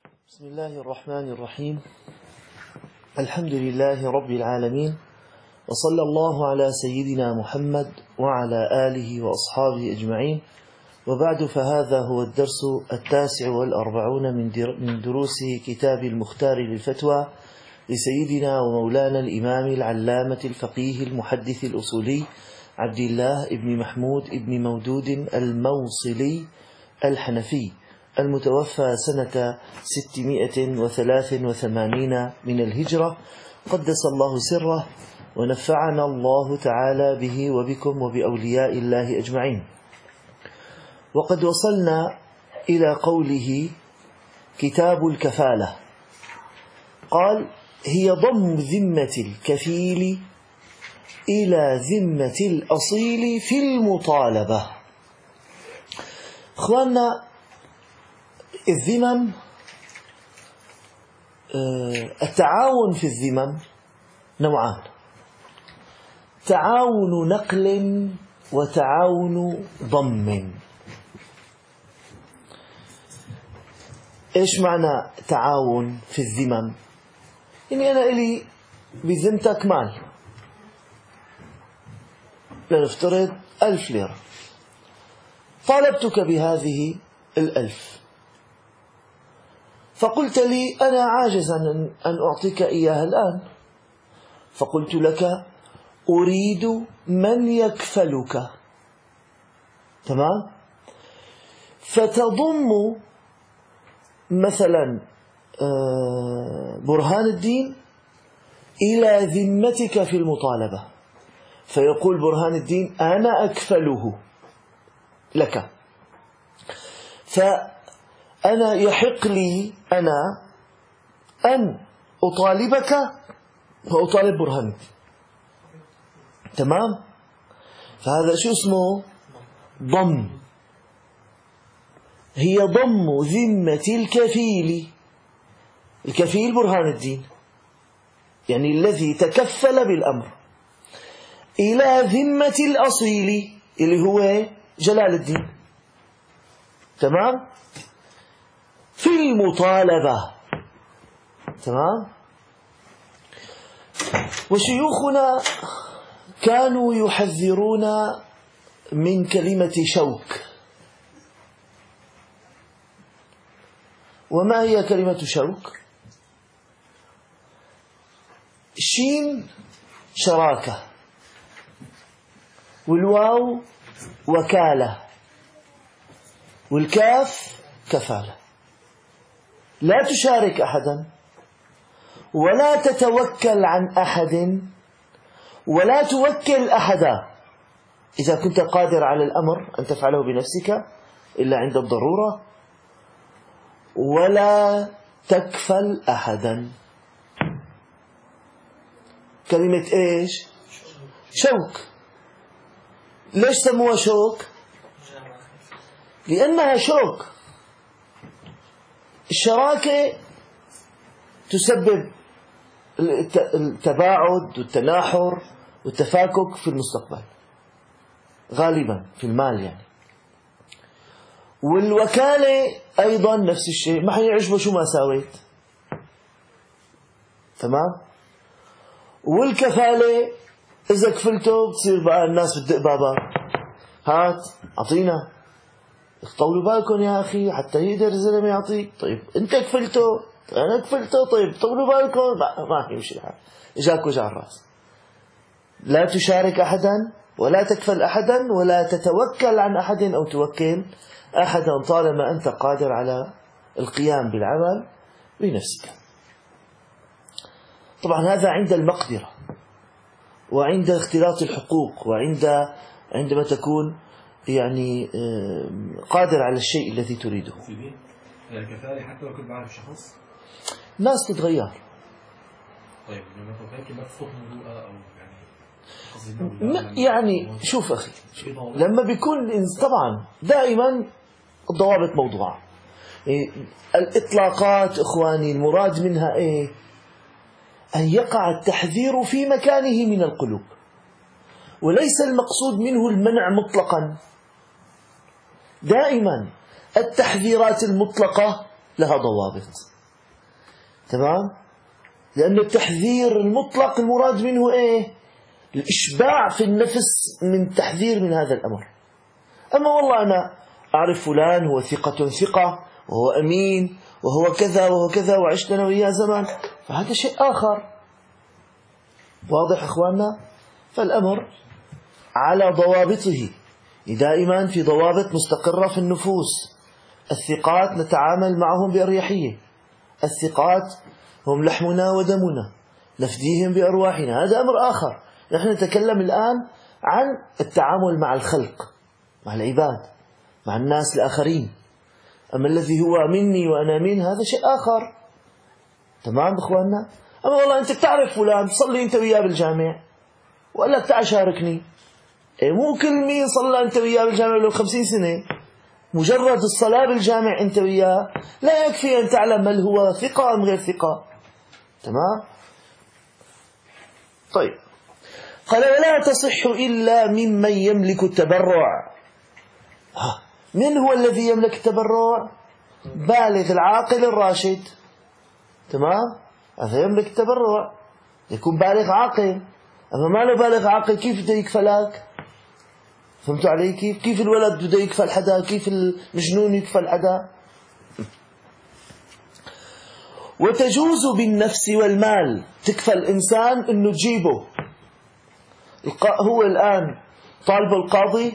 بسم الله الرحمن الرحيم. الحمد لله رب العالمين، وصلى الله على سيدنا محمد وعلى آله وأصحابه أجمعين، وبعد، فهذا هو الدرس 49 من دروس كتاب المختار للفتوى لسيدنا ومولانا الإمام العلامة الفقيه المحدث الأصولي عبد الله ابن محمود ابن مودود الموصلي الحنفي، المتوفى سنة 683 من الهجرة، قدس الله سره، ونفعنا الله تعالى به وبكم وبأولياء الله أجمعين. وقد وصلنا إلى قوله كتاب الكفالة، قال: هي ضم ذمة الكفيل إلى ذمة الأصيل في المطالبة. إخواننا، الذمم، التعاون في الذمم نوعان: تعاون نقل وتعاون ضم. إيش معنى تعاون في الذمم؟ إني أنا إلي بذمتك مال، لنفترض 1000 ليرة، طالبتك بهذه 1000، فقلت لي أنا عاجز أن أعطيك إياها الآن، فقلت لك أريد من يكفلك. تمام؟ فتضم مثلا برهان الدين إلى ذمتك في المطالبة، فيقول برهان الدين: أنا أكفله لك، فأنا يحق لي أنا أن أطالبك وأطالب برهان الدين. تمام؟ فهذا شو اسمه؟ ضم. هي ضم ذمة الكفيل برهان الدين، يعني الذي تكفل بالأمر، إلى ذمة الأصيل اللي هو جلال الدين. تمام؟ في المطالبة. تمام؟ وشيوخنا كانوا يحذرون من كلمة شوك. وما هي كلمة شوك؟ شين شراكة، والواو وكالة، والكاف كفالة. لا تشارك أحدا، ولا تتوكل عن أحد، ولا توكل أحدا إذا كنت قادر على الأمر أن تفعله بنفسك إلا عند الضرورة، ولا تكفل أحدا. كلمة إيش؟ شوك. ليش سموها شوك؟ لأنها شوك. الشراكة تسبب التباعد والتناحر والتفاكك في المستقبل، غالبا في المال يعني. والوكالة أيضا نفس الشيء، ما حيعجبه شو ما ساويت. تمام؟ والكفالة إذا كفلته بتصير بقى الناس بتدق بابا: هات أعطينا، طولوا بالكم يا أخي حتى يقدر الزلمة يعطيك. طيب أنت كفلته، أنا كفلته، طيب طولوا بالكم، ما يمشي الحال، إجاك وجع الرأس. لا تشارك أحدا، ولا تكفل أحدا، ولا تتوكل عن أحد أو توكل أحدا طالما أنت قادر على القيام بالعمل بنفسك. طبعا هذا عند المقدرة، وعند اختلاط الحقوق، عندما تكون يعني قادر على الشيء الذي تريده. الكفالة حتى لو كنت بعرف شخص، الناس تتغير. طيب لما توكلت ما تصلح مروءة أو يعني شوف أخي، لما بيكون طبعا دائما الضوابط موضوعة. الإطلاقات إخواني المراد منها إيه؟ أن يقع التحذير في مكانه من القلوب، وليس المقصود منه المنع مطلقا. دائما التحذيرات المطلقة لها ضوابط. تمام؟ لأن التحذير المطلق المراد منه إيه؟ الإشباع في النفس من تحذير من هذا الأمر. أما والله أنا أعرف فلان هو ثقة وهو أمين وهو كذا وهو كذا وعشنا وياه زمان، فهذا شيء آخر. واضح أخواننا؟ فالأمر على ضوابطه، دائما في ضوابط مستقرة في النفوس. الثقات نتعامل معهم بأريحية، الثقات هم لحمنا ودمنا نفديهم بأرواحنا، هذا أمر آخر. نحن نتكلم الآن عن التعامل مع الخلق، مع العباد، مع الناس الآخرين. أما الذي هو مني وأنا منه هذا شيء آخر. تمام إخواننا؟ أما والله أنت تعرف فلان صلي أنت وياه بالجامع وقال لك تعال شاركني، مو كل مين صلى أنت وياه بالجامع له 50 سنة، مجرد الصلاة بالجامع أنت وياه لا يكفي أن تعلم هل هو ثقة أم غير ثقة. تمام؟ طيب، قال ولا تصح إلا ممن يملك التبرع. من هو الذي يملك التبرع؟ بالغ العاقل الراشد. تمام؟ هذا يملك التبرع، يكون بالغ عاقل. أما ما له بالغ عاقل كيف بده يكفلك؟ فهمتوا علي كيف؟ كيف الولد بده يكفل حدا؟ كيف المجنون يكفل حدا؟ وتجوز بالنفس والمال، تكفى الإنسان إنه تجيبه. هو الآن طالب القاضي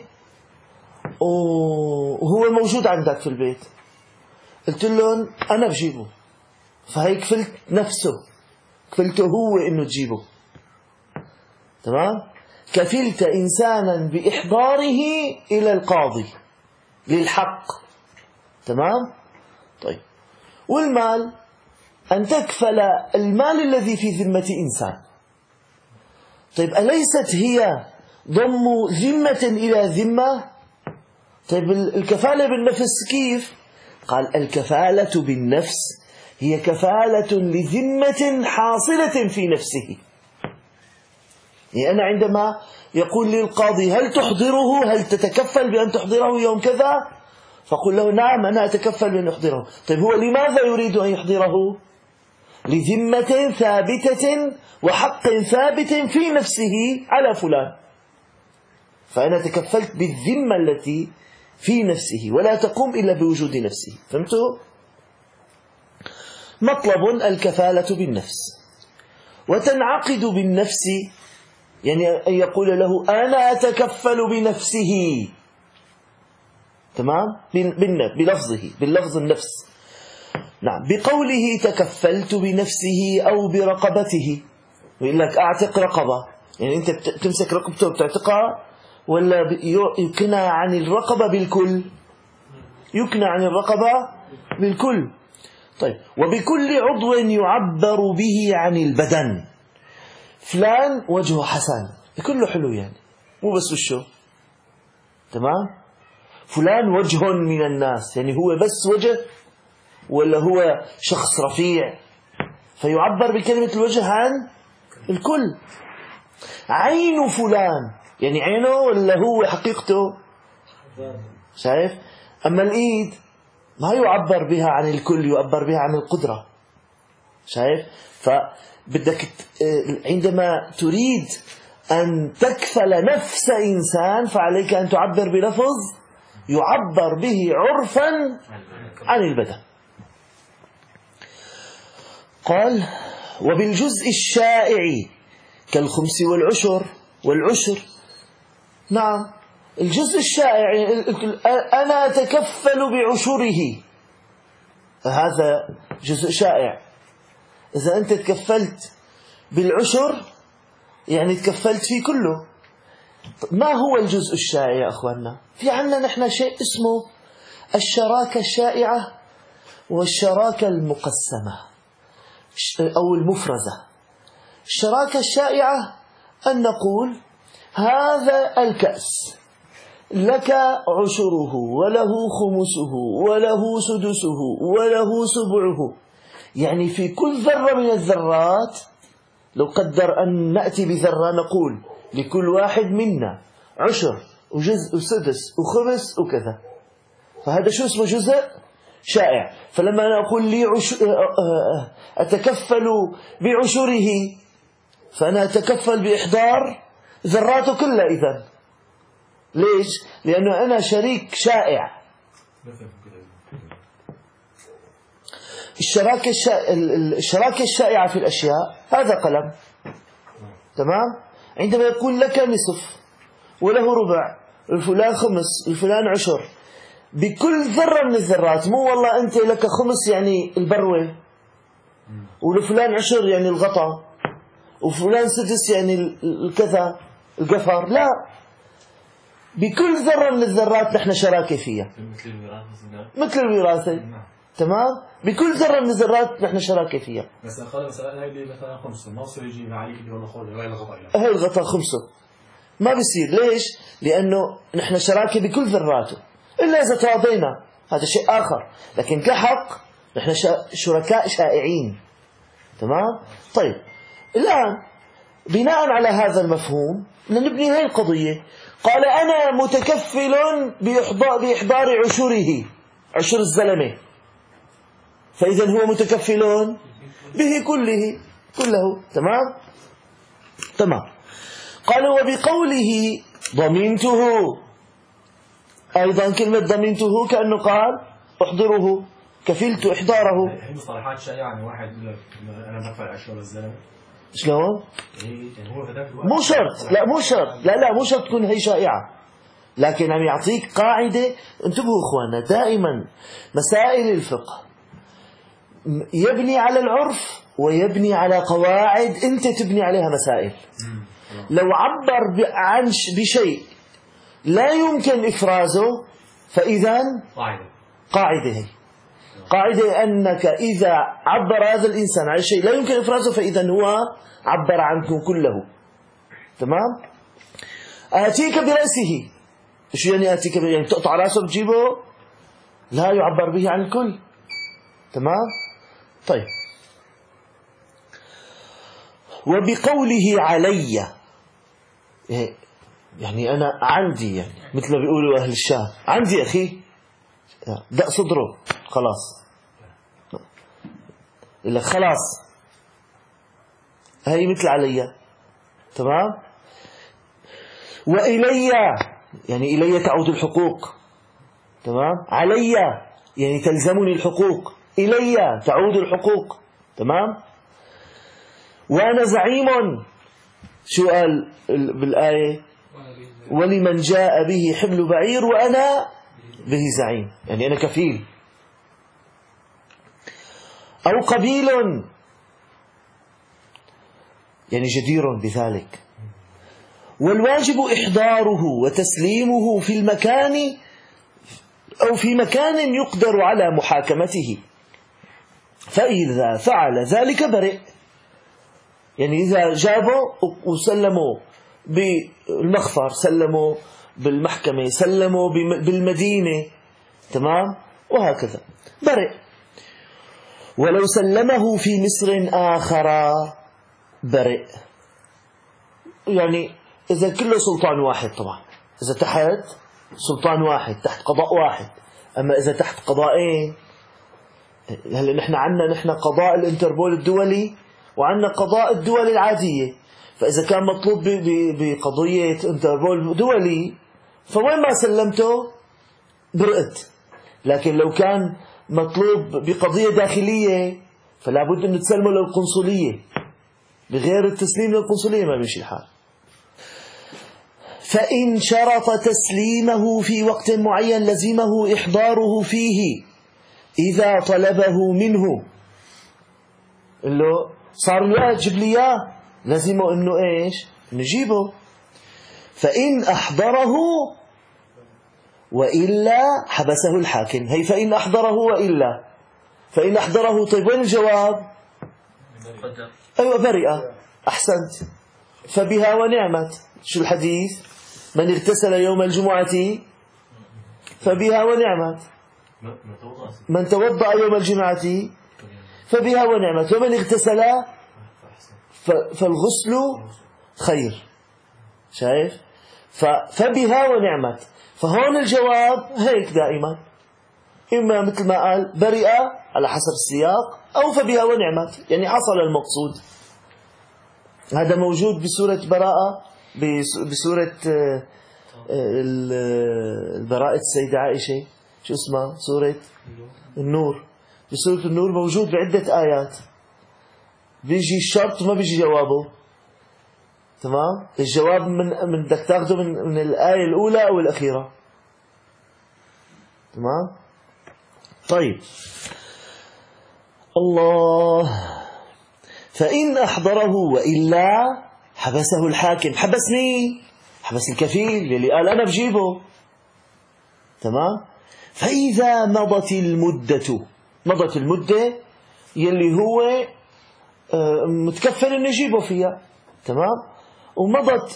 وهو موجود عندك في البيت، قلت لهم أنا بجيبه، فهي كفلت نفسه، كفلته هو إنه تجيبه. تمام؟ كفلت إنسانا بإحضاره إلى القاضي للحق. تمام؟ طيب، والمال أن تكفل المال الذي في ذمة إنسان. طيب، أليست هي ضم ذمة إلى ذمة؟ طيب، الكفالة بالنفس كيف؟ قال الكفالة بالنفس هي كفالة لذمة حاصلة في نفسه. يعني أنا عندما يقول لي القاضي هل تحضره، هل تتكفل بأن تحضره يوم كذا؟ فقل له نعم أنا أتكفل بأن أحضره. طيب، هو لماذا يريد أن يحضره؟ لذمة ثابتة وحق ثابت في نفسه على فلان، فأنا تكفلت بالذمة التي في نفسه ولا تقوم إلا بوجود نفسه. فهمتوا؟ مطلب الكفالة بالنفس. وتنعقد بالنفس يعني أن يقول له أنا أتكفل بنفسه. تمام؟ بلفظه، باللفظ النفس. نعم، بقوله تكفلت بنفسه أو برقبته. يقول لك أعتق رقبة، يعني أنت تمسك رقبته وبتعتقها، ولا يكنى عن الرقبة بالكل؟ يكنى عن الرقبة بالكل. طيب، وبكل عضو يعبر به عن البدن. فلان وجهه حسن، كله حلو يعني، مو بس وشه. تمام؟ فلان وجه من الناس، يعني هو بس وجه ولا هو شخص رفيع، فيعبر بكلمة الوجه عن الكل. عين فلان، يعني عينه ولا هو حقيقته؟ شايف؟ أما الإيد ما يعبر بها عن الكل، يعبر بها عن القدرة. شايف؟ فبدك عندما تريد أن تكفل نفس إنسان فعليك أن تعبر بلفظ يعبر به عرفا عن البدن. قال وبالجزء الشائع كالخمس والعشر. نعم، الجزء الشائع أنا أتكفل بعشره، هذا جزء شائع. إذا أنت تكفلت بالعشر يعني تكفلت في كله. ما هو الجزء الشائع يا أخواننا؟ في عنا نحن شيء اسمه الشراكة الشائعة والشراكة المقسمة أو المفرزة. الشراكة الشائعة أن نقول هذا الكأس لك عشره وله خمسه وله سدسه وله سبعه، يعني في كل ذرة من الذرات لو قدر أن نأتي بذرة نقول لكل واحد منا عشر وجزء وسدس وخمس وكذا. فهذا شو اسمه؟ جزء شائع. فلما أنا أقول لي أتكفل بعشره، فأنا أتكفل بإحضار ذراته كلها. إذن ليش؟ لأنه أنا شريك شائع. الشراكة الشائعة في الأشياء هذا قلم، تمام؟ عندما يكون لك نصف وله ربع، الفلان خمس، الفلان عشر، بكل ذرة من الذرات، مو والله أنت لك خمس يعني البروة، ولفلان عشر يعني الغطا، وفلان سدس يعني الكذا القفر، لا، بكل ذرة من الذرات نحن شراكة فيها، مثل الوراثة، تمام؟ بكل ذرة من الذرات نحن شراكة فيها. مثلا خلال مسألة هاي اللي مثلا خمسة، ما بصير يجي معي اللي هو الخول غير الغطاء، هاي الغطاء خمسة ما بيصير. ليش؟ لأنه نحن شراكة بكل ذراته، إلا إذا تراضينا هذا شيء آخر، لكن كحق نحن شركاء شائعين، تمام؟ طيب الآن بناء على هذا المفهوم نبني هاي القضية. قال أنا متكفل بإحضار عشره، عشر الزلمة، فإذا هو متكفل به كله، تمام. قال وبقوله ضمنته، أيضا كلمة ضمنته كأنه قال احضره، كفلت إحضاره. هي مصطلحات شائعة، يعني واحد يقول أنا بدفع عشر الزلمة، شلون؟ يعني هو مو شرط، لا مو شرط، لا مو شرط تكون هي شائعة، لكن عم يعطيك قاعدة. انتبهوا إخواننا، دائما مسائل الفقه يبني على العرف ويبني على قواعد أنت تبني عليها مسائل. لو عبر بشيء لا يمكن إفرازه، فإذا قاعدة أنك إذا عبر هذا الإنسان عن شيء لا يمكن إفرازه، فإذا هو عبر عنه كله، تمام؟ آتيك برأسه، شو يعني آتيك برأسه؟ يعني تقطع رأسه بتجيبه؟ لا يعبر به عن الكل، تمام؟ طيب وبقوله علي، يعني أنا عندي، يعني مثل ما بيقولوا أهل الشام، عندي أخي دق صدره خلاص، إلا خلاص، هاي مثل علي، تمام؟ وإلي يعني إلي تعود الحقوق، تمام؟ علي يعني تلزمني الحقوق، إلي تعود الحقوق، تمام؟ وأنا زعيم، شو قال بالآية؟ ولمن جاء به حمل بعير وأنا به زعيم، يعني أنا كفيل. أو قبيل يعني جدير بذلك. والواجب إحضاره وتسليمه في المكان أو في مكان يقدر على محاكمته، فإذا فعل ذلك برئ، يعني إذا جابوا وسلموا بالمخفر، سلموا بالمحكمة، سلموا بالمدينة، تمام؟ وهكذا برئ. ولو سلمه في مصر آخر برئ، يعني إذا كله سلطان واحد، طبعا إذا تحت سلطان واحد تحت قضاء واحد. أما إذا تحت قضاءين، هلا نحن قضاء الانتربول الدولي وعندنا قضاء الدول العادية، فإذا كان مطلوب بقضية انتربول دولي فوين ما سلمته برئت. لكن لو كان مطلوب بقضية داخلية فلا بد أن تسلمه للقنصلية، بغير التسليم للقنصلية ما بيمشي الحال. فإن شرط تسليمه في وقت معين لزمه إحضاره فيه إذا طلبه منه، اللي صار له جيب لي إياه، لزمه إنه إيش؟ نجيبه. فإن أحضره وإلا حبسه الحاكم. هي فإن أحضره وإلا، فإن أحضره، طيب وين الجواب؟ أيوة برئة، أحسنت، فبها ونعمت. شو الحديث؟ من اغتسل يوم الجمعة فبها ونعمت، من توضأ يوم الجمعة فبها ونعمت، ومن اغتسل فالغسل خير. شايف؟ فبها ونعمت. فهون الجواب هيك دائما، إما مثل ما قال برئ على حسب السياق، أو فبها ونعمت، يعني حصل المقصود. هذا موجود بسورة براءة، بسورة براءة السيدة عائشة، شو اسمها؟ سورة النور. بسورة النور موجود بعدة آيات، بيجي الشرط ما بيجي جوابه. تمام؟ الجواب من بدك تاخده من الآية الأولى أو الأخيرة. تمام؟ طيب، الله. فإن أحضره وإلا حبسه الحاكم. حبس مين؟ حبس الكفيل يلي قال أنا بجيبه. تمام؟ فإذا مضت المدة يلي هو متكفل أن يجيبه فيها. تمام؟ ومضت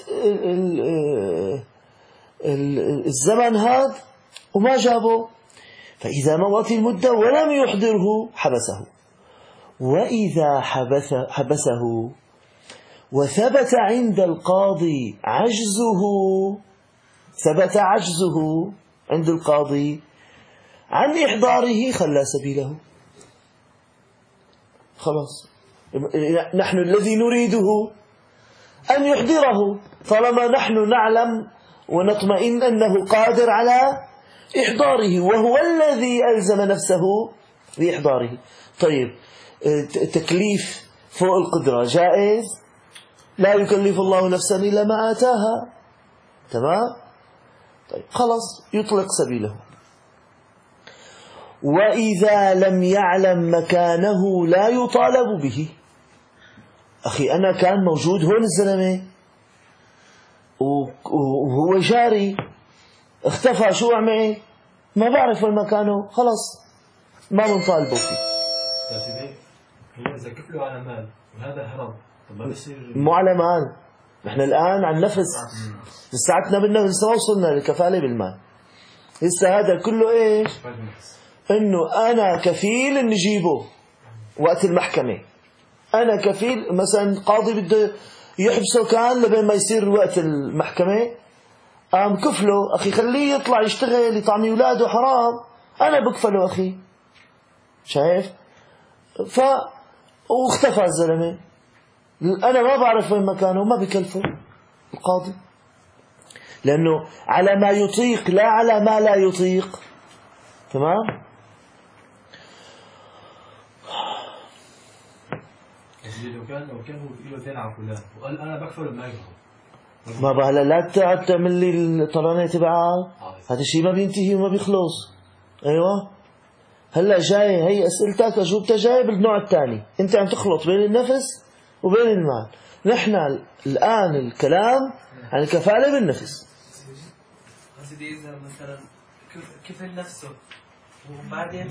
الزمن هذا وما جابه، فإذا مضت المدة ولم يحضره حبسه. وإذا حبسه وثبت عند القاضي عجزه، ثبت عجزه عند القاضي عن إحضاره، خلى سبيله. خلاص، نحن الذي نريده أن يحضره، طالما نحن نعلم ونطمئن أنه قادر على إحضاره، وهو الذي ألزم نفسه بإحضاره. طيب، تكليف فوق القدرة جائز، لا يكلف الله نفسا إلا ما آتاها. تمام؟ طيب خلاص، يطلق سبيله. وإذا لم يعلم مكانه لا يطالب به. أخي أنا كان موجود هون الزلمة وهو جاري، اختفى، شو أعمل؟ ما بعرف وين مكانه، خلاص ما بنطالبه فيه. يا سيدي هو إذا كفله على مال وهذا هرب، طب ما بصير مو على مال، نحن الآن عن نفس. لساتنا بالنفس، ما وصلنا للكفالة بالمال. لسه هذا كله إيش؟ إنه أنا كفيل نجيبه وقت المحكمة. أنا كفيل، مثلا قاضي بده يحبسه كان لبين ما يصير وقت المحكمة، قام كفله. أخي خليه يطلع يشتغل يطعمي أولاده، حرام، أنا بكفله أخي. شايف؟ واختفى الزلمة، أنا ما بعرف وين مكانه، ما بكلفه القاضي، لأنه على ما يطيق لا على ما لا يطيق. تمام؟ لو كان هو بيقول له على فلان وقال أنا بكفله ما يكفل، ما بقى لا تقعد تعمل لي الطرانة تبعها، هذا الشيء ما بينتهي وما بيخلص. أيوة، هلا جاي هي أسئلتك أجوبتها جاي بالنوع الثاني، أنت عم تخلط بين النفس وبين المال. نحن الآن الكلام عن الكفالة بالنفس. سيدي إذا مثلا كفل نفسه وبعدين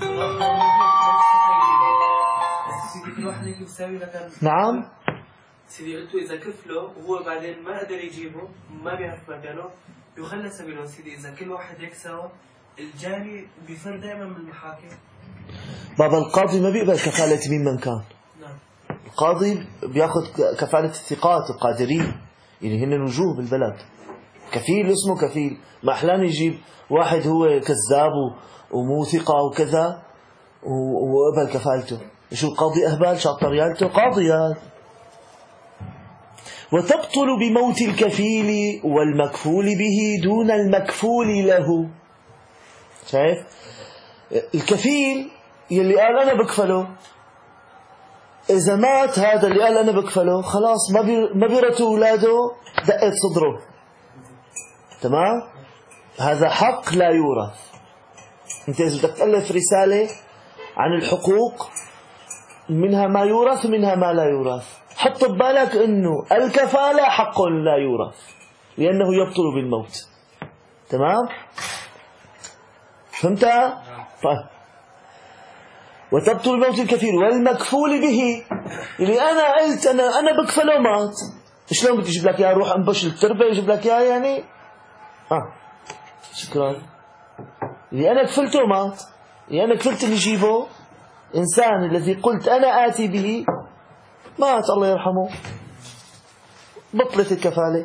سيدي كل واحد يجي يساوي لك. نعم سيدي قلت إذا كفله وهو بعدين ما قدر يجيبه، ما بيعرف مكانه، يخلى سبيله. سيدي إذا كل واحد هيك سوا، الجاني بيفر دائما من المحاكم. بابا القاضي ما بيقبل كفالة مين من كان. نعم. القاضي بياخذ كفالة الثقات القادرين، يعني هن وجوه بالبلد. كفيل اسمه كفيل، ما أحلام يجيب واحد هو كذاب ومو ثقة وكذا وقبل كفالته. شو القاضي أهبال شاطر ريالته قاضي هذا. وتبطل بموت الكفيل والمكفول به دون المكفول له. شايف؟ الكفيل يلي قال أنا بكفله، إذا مات هذا اللي قال أنا بكفله، خلاص ما بيرثوا أولاده دقت صدره. تمام؟ هذا حق لا يورث. أنت إذا بدك تألف رسالة عن الحقوق، منها ما يورث ومنها ما لا يورث، حط ببالك إنه الكفالة حق لا يورث لأنه يبطل بالموت. تمام؟ فهمت؟ طيب. وتبطل موت الكفيل والمكفول به، اللي أنا قلت أنا بكفله مات، شلون بدي أجيب لك إياه؟ روح أنبش التربة يجيب لك إياه يعني؟ شكرا. اللي أنا كفلته مات، اللي أنا كفلت اللي يجيبه إنسان الذي قلت أنا آتي به مات، الله يرحمه، بطلت الكفالة.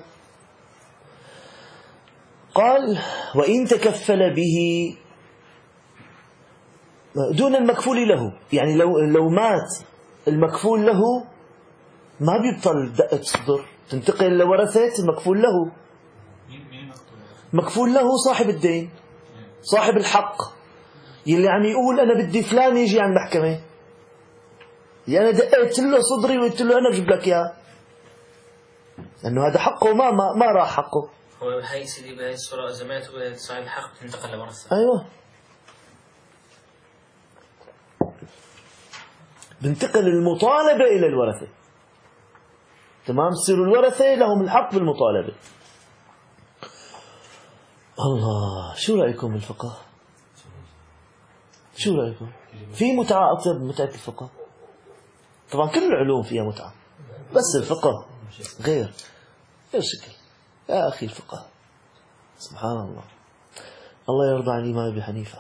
قال وإن تكفل به دون المكفول له. يعني لو مات المكفول له ما بيبطل دقة صدر، تنتقل لورثة المكفول له. مكفول له صاحب الدين، صاحب الحق، يلي عم يقول أنا بدي فلان يجي على المحكمة، يعني أنا دقيت له صدري وقلت له أنا بجيب لك إياه، لأنه هذا حقه ما راح حقه. هو بهي سيدي بهي الصورة إذا مات صاحب الحق تنتقل لورثة. أيوة، بنتقل المطالبة إلى الورثة. تمام، يصيروا الورثة لهم الحق بالمطالبة. الله، شو رأيكم بالفقه؟ شو رأيكم؟ في متعة أكثر من متعة الفقه؟ طبعا كل العلوم فيها متعة، بس الفقه غير شكل. يا أخي الفقه سبحان الله. الله يرضى عن الإمام أبي حنيفة.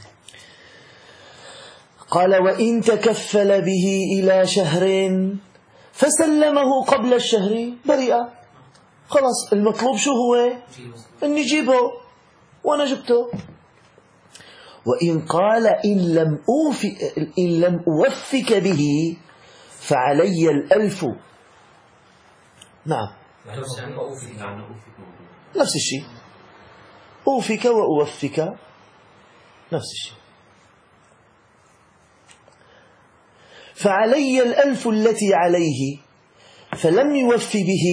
قال وإن تكفل به إلى شهر فسلمه قبل الشهر بريئة. خلاص، المطلوب شو هو؟ إني جيبه، وأنا جبته. وإن قال إن لم أوفك به فعلي 1000. نعم، نفس الشيء، أوفك وأوفك نفس الشيء. فعلي 1000 التي عليه فلم يوف به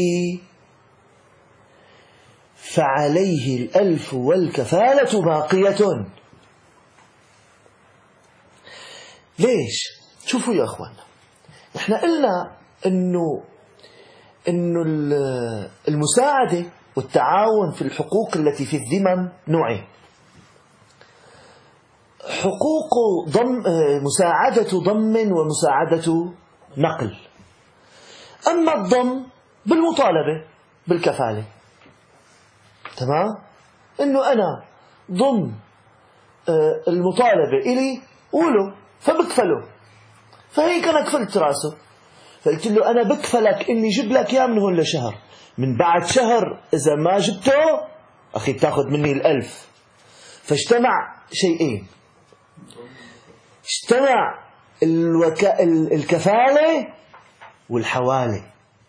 فعليه 1000 والكفالة باقية. ليش؟ شوفوا يا أخوان، احنا قلنا إنه المساعدة والتعاون في الحقوق التي في الذمم نوعين: حقوق مساعدة ضم ومساعدة نقل. أما الضم بالمطالبة بالكفالة، تمام، إنه أنا ضم المطالبة إلي وله فبكفله، فهيك أنا كفلت راسه، فقلت له أنا بكفلك إني جيب لك إياه من هون لشهر، من بعد شهر إذا ما جبته أخي بتاخذ مني 1000. فاجتمع شيئين، اجتمع الكفالة والحوالة.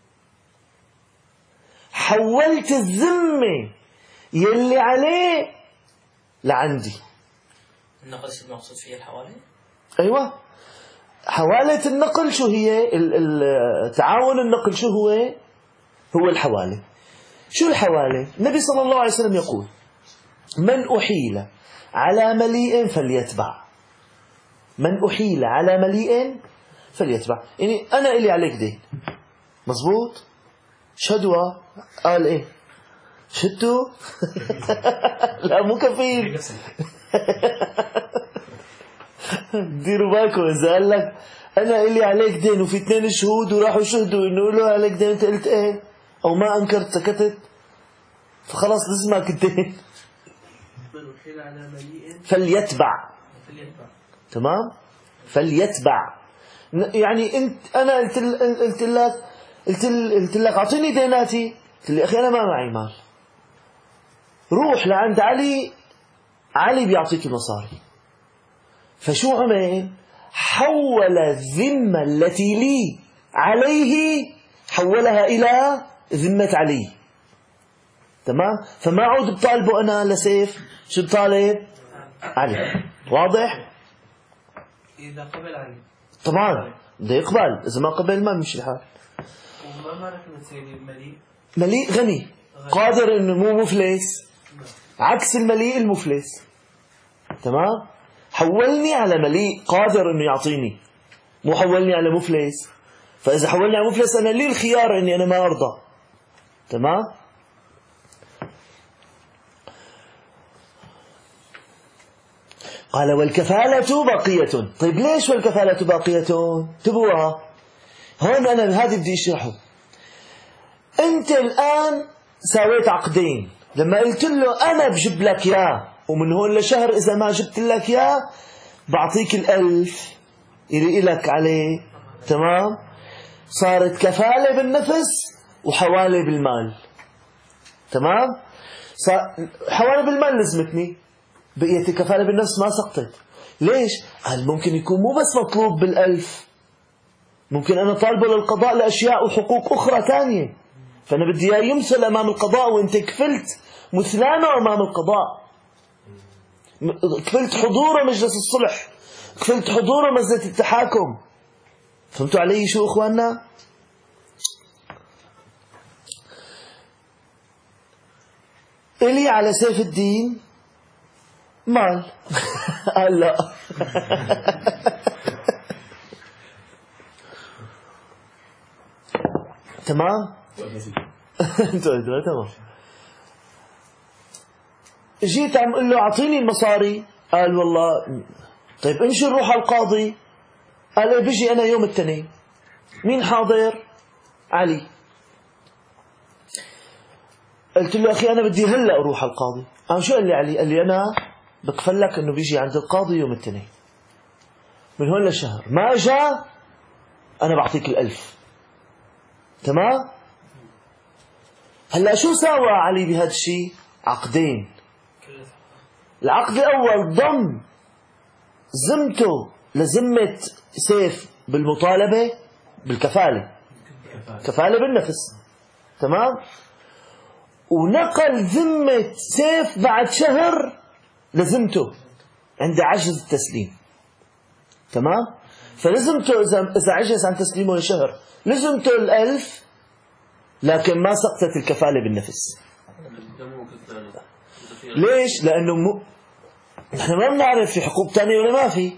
حولت الذمة يلي عليه لعندي. النقل المقصود فيه الحوالة؟ أيوة، حوالة النقل شو هي؟ تعاون النقل شو هو؟ هو الحوالة. شو الحوالة؟ النبي صلى الله عليه وسلم يقول من أحيل على مليء فليتبع. من أحيل على مليء فليتبع، يعني أنا إلي عليك دين، مزبوط؟ شدوى قال إيه؟ شدتوا؟ لا مو كفيل. ديروا بالكم، إذا قال لك أنا إلي عليك دين وفي 2 شهود وراحوا شهدوا إنه له عليك دين، أنت قلت إيه أو ما أنكرت سكتت، فخلاص لازمك الدين. فليتبع، تمام، فليتبع. يعني أنا قلت لك أعطيني ديناتي، قلت لي أخي أنا ما معي مال، روح لعند علي بيعطيك المصاري. فشو عمل؟ حول الذمة التي لي عليه، حولها إلى ذمة علي، تمام. فما عود بطالبه أنا لسيف، شو بطالب؟ علي. واضح؟ إذا قبل علي طبعا بده يقبل، إذا ما قبل ما بيمشي الحال. وما معنى سيدي مليء غني قادر إنه مو مفلس، عكس المليء المفلس، تمام. حولني على مليء قادر إنه يعطيني، مو حولني على مفلس. فإذا حولني على مفلس أنا لي الخيار إني أنا ما أرضى، تمام. قال والكفالة باقية. طيب ليش والكفالة باقية؟ تبوها هون، أنا هذا بدي أشرحه. أنت الآن سويت عقدين، لما قلت له أنا بجيب لك إياه ومن هون لشهر إذا ما جبت لك إياه بعطيك 1000 إلي إلك عليه، تمام. صارت كفالة بالنفس وحوالة بالمال، تمام. حوالة بالمال لزمتني، بقيت الكفالة بالنفس ما سقطت. ليش؟ قال ممكن يكون مو بس مطلوب بال1000، ممكن أنا طالبه للقضاء لأشياء وحقوق أخرى تانية، فأنا بدي إياه يمثل أمام القضاء، وأنت كفلت مثلانه أمام القضاء، كفلت حضوره مجلس الصلح، كفلت حضوره مسجد التحاكم. فهمتوا علي شو إخواننا؟ إلي على سيف الدين مال. قال لا. تمام. تمام. جيت عم قل له أعطيني المصاري، قال والله طيب انشر روح على القاضي. قال لي بيجي أنا يوم الاثنين. مين حاضر؟ علي. قلت له أخي أنا بدي هلأ أروح على القاضي. قال شو؟ قال لي علي. قال لي أنا بكفل لك أنه بيجي عند القاضي يوم الاثنين من هون للشهر، ما أجا أنا بعطيك 1000. تمام. هلأ شو ساوى علي بهذا الشيء؟ عقدين. العقد الأول ضم ذمته لذمة سيف بالمطالبة بالكفالة، كفالة بالنفس. تمام. ونقل ذمة سيف بعد شهر لذمته عند عجز التسليم. تمام. فلزمته إذا عجز عن تسليمه لشهر لزمته 1000، لكن ما سقطت الكفالة بالنفس. ليش؟ لأنه نحن ما بنعرف في حقوق تانية ولا ما في.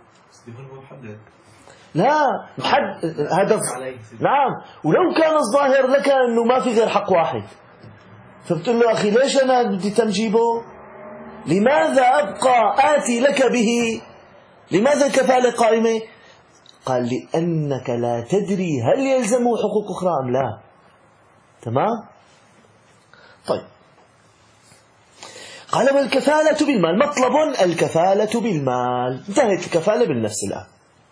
لا محد هذا. نعم. ولو كان الظاهر لك أنه ما في غير حق واحد، فبتقول له أخي ليش أنا بدي تمجيبه؟ لماذا أبقى آتي لك به؟ لماذا الكفالة قائمة؟ قال لأنك لا تدري هل يلزمه حقوق أخرى أم لا. تمام. طيب. قال والكفالة بالمال مطلب الكفالة بالمال. انتهت الكفالة بالنفس الآن.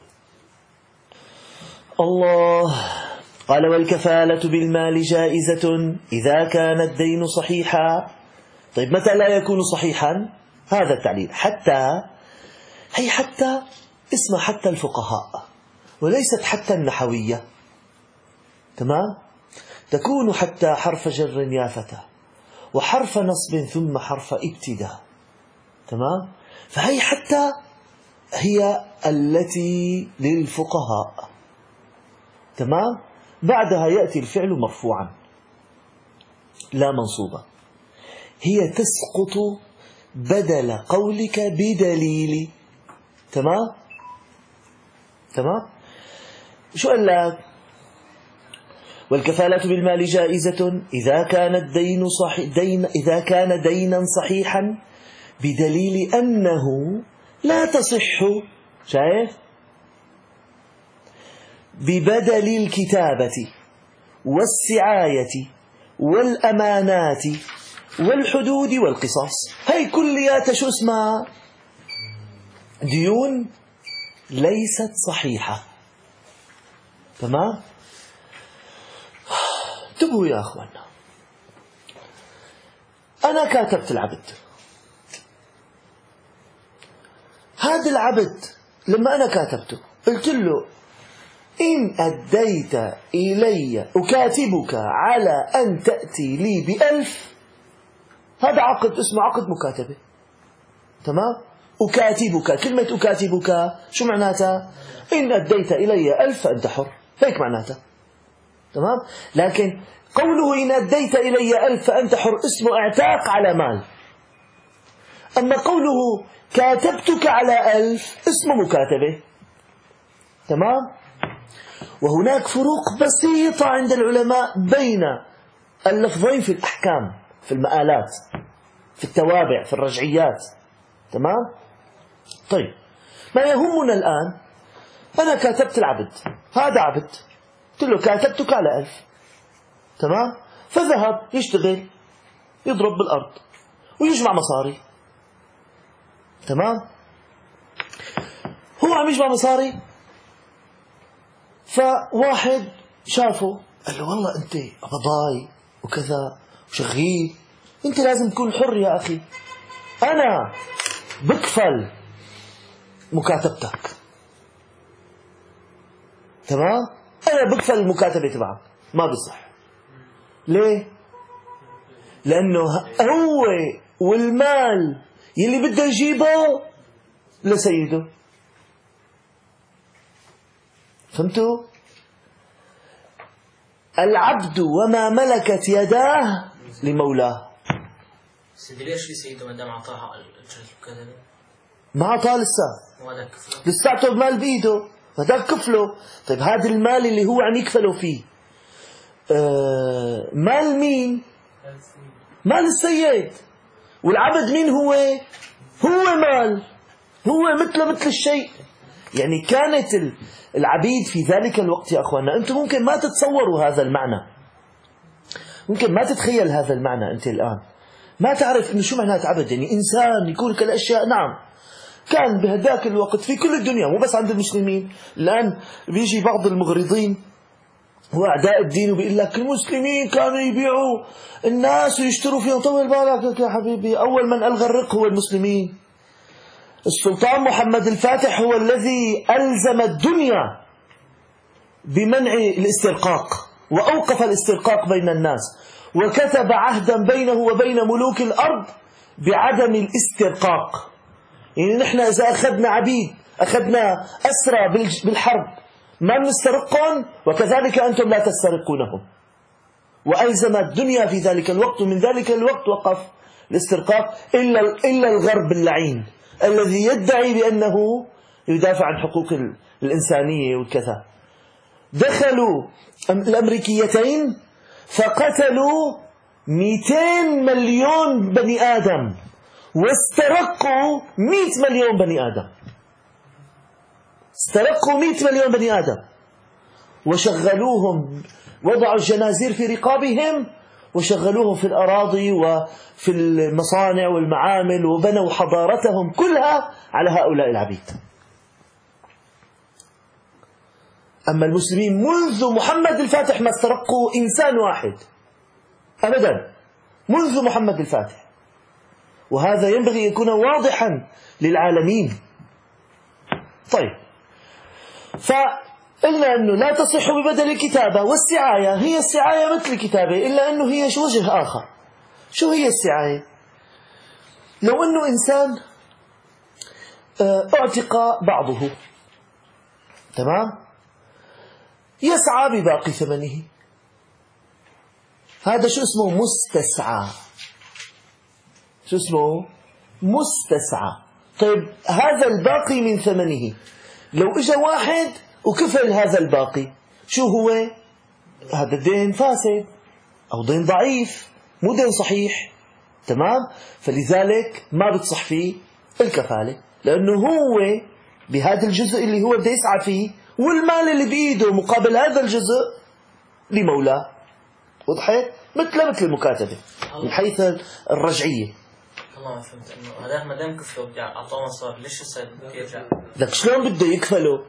الله. قال والكفالة بالمال جائزة إذا كان الدين صحيحا. طيب متى لا يكون صحيحا؟ هذا التعليل. حتى هي حتى اسمها حتى الفقهاء وليست حتى النحوية. تمام. تكون حتى حرف جر يا فتى وحرف نصب ثم حرف ابتداء. تمام. فهي حتى هي التي للفقهاء. تمام. بعدها يأتي الفعل مرفوعا لا منصوبا. هي تسقط بدل قولك بدليل. تمام. تمام. شو قال لك؟ والكفالة بالمال جائزة إذا كان الدين إذا كان دينا صحيحا بدليل أنه لا تصح. شايف؟ ببدل الكتابة والسعاية والأمانات والحدود والقصاص. هي كليات شو اسمها؟ ديون ليست صحيحة. تمام. انتبهوا يا أخوانا. أنا كاتبت العبد. هذا العبد لما أنا كاتبته قلت له إن أديت إلي أكاتبك على أن تأتي لي ب1000. هذا عقد اسمه عقد مكاتبة. تمام. أكاتبك. كلمة أكاتبك شو معناتها؟ إن أديت إلي 1000 فأنت حر. هيك معناتها. تمام. لكن قوله إن أديت إلي 1000 فأنت حر اسمه اعتاق على مال. أما قوله كاتبتك على 1000 اسمه مكاتبة. تمام. وهناك فروق بسيطة عند العلماء بين اللفظين في الأحكام، في المآلات، في التوابع، في الرجعيات. تمام. طيب ما يهمنا الآن، أنا كاتبت العبد. هذا عبد قلت له كاتبتك على 1000. تمام. فذهب يشتغل يضرب بالأرض ويجمع مصاري. تمام. هو عم يجمع مصاري، فواحد شافه قال له والله أنت قبضاي وكذا وشغيل، أنت لازم تكون حر يا أخي. أنا بكفل مكاتبتك. تمام؟ أنا بكفل المكاتبة تبعك، ما بصح. ليه؟ لأنه هو والمال يلي بده يجيبه لسيده. فهمتوا؟ العبد وما ملكت يداه لمولاه. سيدي ليش في سيده ما دام اعطاها الاجره المكاتبه؟ ما اعطاه لساته المال بايده، هذاك كفله. طيب هذا المال اللي هو عم يكفله فيه مال مين؟ مال السيد. والعبد مين هو؟ هو مال، هو مثل الشيء. يعني كانت العبيد في ذلك الوقت يا أخوانا، أنتم ممكن ما تتصوروا هذا المعنى، ممكن ما تتخيل هذا المعنى. أنت الآن ما تعرف إنه شو معنات عبد، يعني إنسان يكون كالأشياء. نعم، كان بهداك الوقت في كل الدنيا، مو بس عند المسلمين. الآن بيجي بعض المغرضين وأعداء الدين وبيقول لك المسلمين كانوا يبيعوا الناس ويشتروا فيهم. طول بالك يا حبيبي، أول من ألغى الرق هو المسلمين. السلطان محمد الفاتح هو الذي ألزم الدنيا بمنع الاسترقاق، وأوقف الاسترقاق بين الناس، وكتب عهدا بينه وبين ملوك الأرض بعدم الاسترقاق. يعني نحن إذا أخذنا عبيد، أخذنا أسرى بالحرب، ما نسترقهم، وكذلك أنتم لا تسترقونهم. وألزم الدنيا في ذلك الوقت، ومن ذلك الوقت وقف الاسترقاق إلا الغرب اللعين الذي يدعي بأنه يدافع عن حقوق الإنسانية والكذا. دخلوا الأمريكيتين فقتلوا 200 مليون بني آدم، واسترقوا 100 مليون بني آدم. استرقوا 100 مليون بني آدم وشغلوهم، وضعوا الجنازير في رقابهم وشغلوهم في الأراضي وفي المصانع والمعامل، وبنوا حضارتهم كلها على هؤلاء العبيد. أما المسلمين منذ محمد الفاتح ما استرقوا إنسان واحد أبدا، منذ محمد الفاتح. وهذا ينبغي أن يكون واضحا للعالمين. طيب، فقلنا أنه لا تصح ببدل الكتابة، والسعاية هي السعاية مثل الكتابة، إلا أنه هي وجه آخر. شو هي السعاية؟ لو أنه إنسان اعتق بعضه، تمام، يسعى بباقي ثمنه، هذا شو اسمه؟ مستسعى. شو اسمه؟ مستسعى. طيب هذا الباقي من ثمنه، لو اجى واحد وكفل هذا الباقي، شو هو؟ هذا دين فاسد أو دين ضعيف، مو دين صحيح. تمام؟ فلذلك ما بتصح فيه الكفالة، لأنه هو بهذا الجزء اللي هو بده يسعى فيه، والمال اللي بإيده مقابل هذا الجزء لمولاه. وضحت؟ مثل المكاتبة من حيث الرجعية. والله ما فهمت انه هذا ما دام كفله اعطاه مصاري، ليش هسه يرجع؟ لك شلون بده يكفله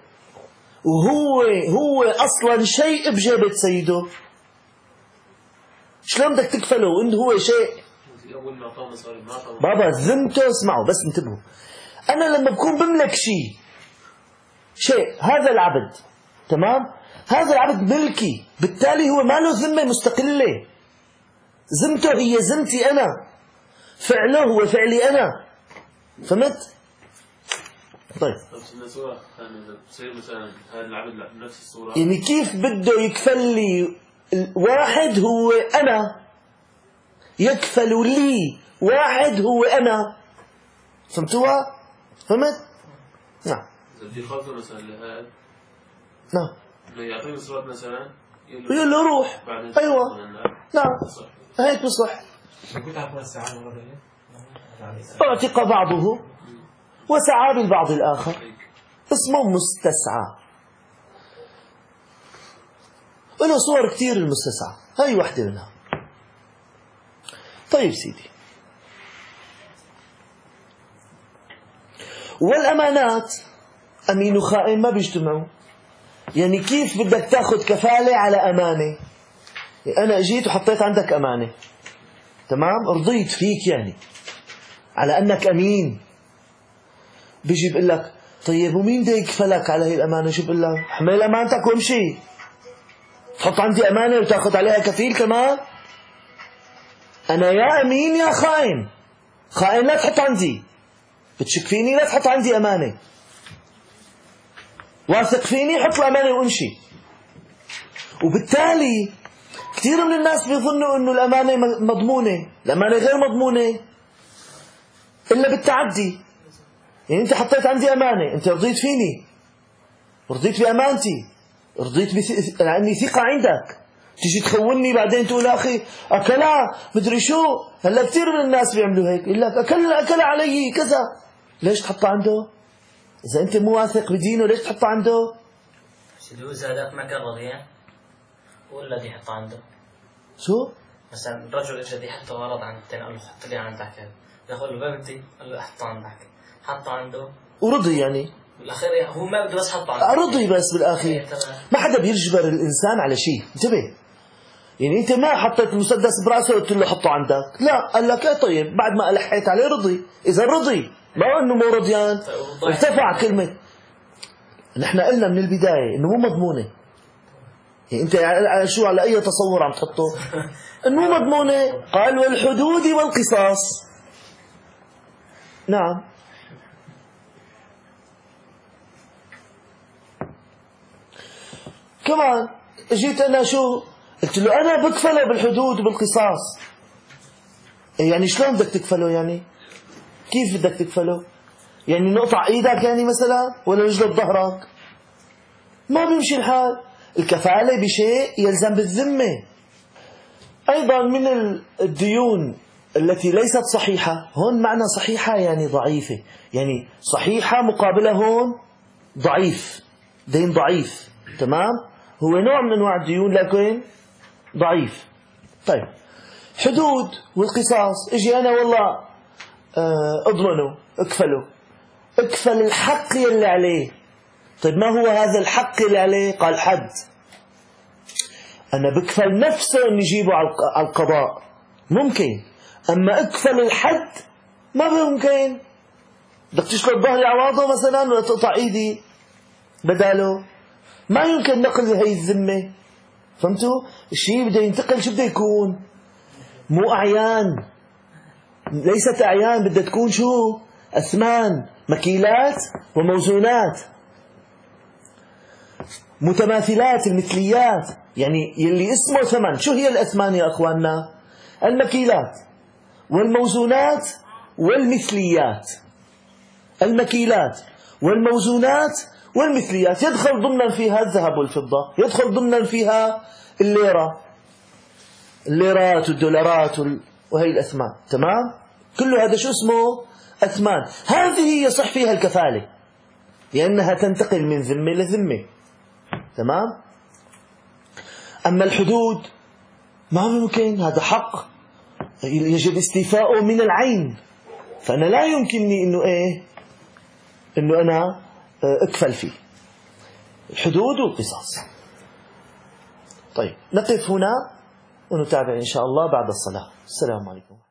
وهو اصلا شيء بجيبة سيده؟ شلون بدك تكفله وانه هو شيء؟ بابا ذمته. اسمعوا بس انتبهوا، انا لما بكون بملك شيء هذا العبد، تمام، هذا العبد ملكي، بالتالي هو ما له ذمة مستقلة. ذمته هي ذمتي أنا، فعله هو فعلي أنا. فهمت؟ طيب، يعني كيف بده يكفل لي واحد هو أنا، يكفل لي واحد هو أنا. فهمتوها؟ فهمت؟ نعم. نعم. يعطيه مصروف مثلا يقول له روح. أيوة، نعم، هيك بصح. اعتق بعضه وسعى بالبعض الآخر، اسمه مستسعى. له صور كتير المستسعى، هاي واحدة منها. طيب سيدي، والأمانات أمين وخائن ما بيجتمعوا. يعني كيف بدك تاخذ كفالة على أمانة؟ أنا أجيت وحطيت عندك أمانة، تمام، رضيت فيك يعني على أنك أمين. بيجي بيقول لك طيب ومين بده يكفلك على هي الأمانة؟ شو بقول لك؟ احمل أمانتك وامشي. تحط عندي أمانة وتاخذ عليها كفيل كمان؟ أنا يا أمين يا خائن. خائن لا تحط عندي. بتشك فيني لا تحط عندي أمانة. واثق فيني حط الأمانة وامشي. وبالتالي كثير من الناس بيظنوا إنه الأمانة مضمونة. الأمانة غير مضمونة إلا بالتعدي. يعني أنت حطيت عندي أمانة، أنت رضيت فيني، رضيت بأمانتي، رضيت لأني ثقة عندك، تيجي تخونني بعدين تقول أخي أكلا مدري شو. هلا كثير من الناس بيعملوا هيك، يقول لك أكل علي كذا. ليش تحطه عنده؟ إذا أنت مو واثق بدينه ليش تحطه عنده؟ سيدو إذا هذاك ما كان رضيان هو الذي يحطه عنده. شو؟ مثلا الرجل الذي حتى ورد عند الثاني قال له حط لي عندك هذا، يقول له ما بدي، قال له احطه عندك، حطه عنده ورضي. يعني بالأخير هو ما بده بس حطه عنده، رضي بس بالأخير. ما حدا بيجبر الإنسان على شيء، انتبه. يعني أنت ما حطيت المسدس براسه وقلت له حطه عندك، لا، قال لك إيه طيب، بعد ما ألحيت عليه رضي. إذا رضي ما إنه مو رضيان ارتفع كلمة. نحن قلنا من البداية إنه مو مضمونة. يعني أنت على شو، على أي تصور عم تحطه؟ إنه مو مضمونة. قال والحدود والقصاص. نعم. كمان جيت أنا شو قلت له؟ أنا بكفله بالحدود وبالقصاص. يعني شلون بدك تكفله؟ يعني كيف بدك تكفله؟ يعني نقطع إيدك يعني مثلا، ولا نجلد ظهرك؟ ما بيمشي الحال. الكفالة بشيء يلزم بالذمة. أيضا من الديون التي ليست صحيحة، هون معنى صحيحة يعني ضعيفة، يعني صحيحة مقابلة هون ضعيف، دين ضعيف. تمام؟ هو نوع من أنواع الديون لكن ضعيف. طيب حدود والقصاص، اجي أنا والله اضمنه، اكفل الحق اللي عليه. طيب ما هو هذا الحق اللي عليه؟ قال حد. أنا بكفل نفسه أن يجيبه على القضاء، ممكن. أما اكفل الحد ما ممكن. بدك تشلط ظهري عواضه مثلا ولا تقطع إيدي بداله؟ ما يمكن نقل هي الذمة. فهمتوا؟ الشيء بده ينتقل شو بده يكون؟ مو أعيان، ليست أعيان، بدها تكون شو؟ أثمان، مكيلات وموزونات متماثلات، المثليات. يعني يلي اسمه ثمن. شو هي الأثمان يا أخواننا؟ المكيلات والموزونات والمثليات. المكيلات والموزونات والمثليات يدخل ضمنا فيها الذهب والفضة، يدخل ضمنا فيها الليرات والدولارات وهي الأثمان. تمام؟ كل هذا شو اسمه؟ أثمان. هذه يصح فيها الكفالة لأنها تنتقل من ذمة لذمة. تمام؟ أما الحدود ما ممكن، هذا حق يجب استيفاؤه من العين، فأنا لا يمكنني إنه أنا أكفل فيه. الحدود والقصاص. طيب نقف هنا ونتابع إن شاء الله بعد الصلاة. السلام عليكم.